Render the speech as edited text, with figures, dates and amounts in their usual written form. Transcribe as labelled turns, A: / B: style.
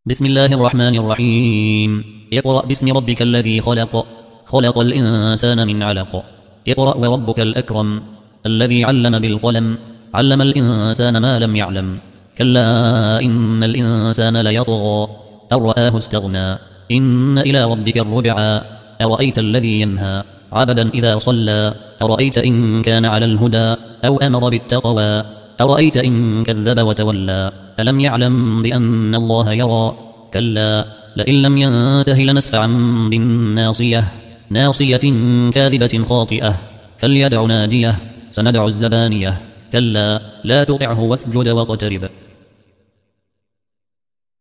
A: بسم الله الرحمن الرحيم. اقرأ باسم ربك الذي خلق، خلق الإنسان من علق. اقرأ وربك الأكرم الذي علم بالقلم، علم الإنسان ما لم يعلم. كلا إن الإنسان ليطغى أن رآه استغنى، إن إلى ربك الرجعى. أرأيت الذي ينهى عبدا إذا صلى، أرأيت إن كان على الهدى أو أمر بالتقوى، أرأيت إن كذب وتولى. ألم يعلم بأن الله يرى. كلا لئن لم ينته لنسفعا بالناصية، ناصية كاذبة خاطئة، فليدع ناديه، سندع الزبانية. كلا لا تطعه واسجد واقترب.